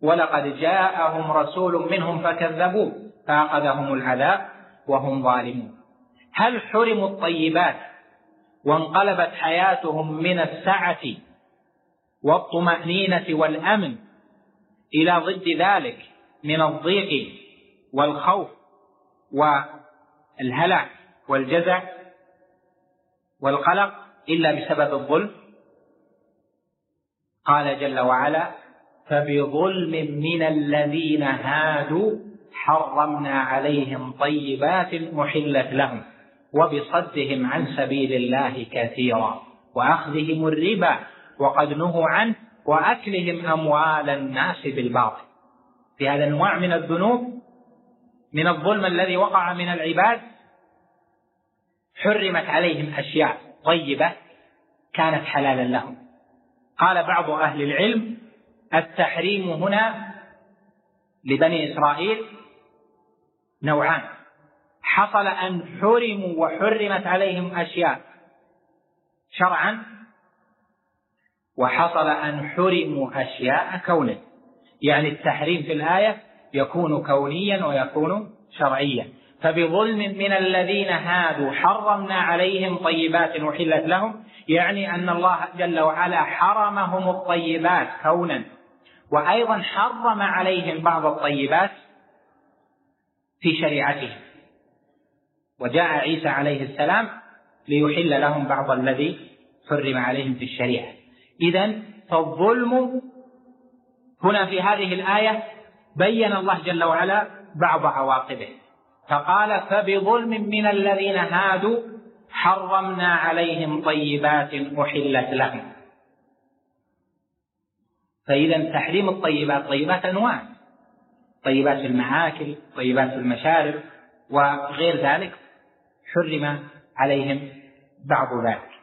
ولقد جاءهم رسول منهم فكذبوه فأخذهم العذاب وهم ظالمون. هل حرموا الطيبات وانقلبت حياتهم من السعة والطمأنينة والأمن إلى ضد ذلك من الضيق والخوف والهلع والجزع والقلق إلا بسبب الظلم؟ قال جل وعلا: فبظلم من الذين هادوا حرمنا عليهم طيبات أحلت لهم وبصدهم عن سبيل الله كثيرا وأخذهم الربا وقد نهوا عنه وأكلهم أموال الناس بالباطل. في هذا النوع من الذنوب من الظلم الذي وقع من العباد حرمت عليهم أشياء طيبة كانت حلالا لهم. قال بعض أهل العلم: التحريم هنا لبني إسرائيل نوعان: حصل أن حرموا وحرمت عليهم أشياء شرعا، وحصل أن حرموا أشياء كونا. يعني التحريم في الآية يكون كونيا ويكون شرعيا. فبظلم من الذين هادوا حرمنا عليهم طيبات أحلت لهم، يعني أن الله جل وعلا حرمهم الطيبات كونا، وأيضا حرم عليهم بعض الطيبات في شريعتهم، وجاء عيسى عليه السلام ليحل لهم بعض الذي حرم عليهم في الشريعة. إذن فالظلم هنا في هذه الآية بين الله جل وعلا بعض عواقبه، فقال: فبظلم من الذين هادوا حرمنا عليهم طيبات أحلت لهم. فإذا تحريم الطيبات، طيبات أنواع: طيبات المآكل، طيبات المشارب، وغير ذلك حرم عليهم بعض ذلك.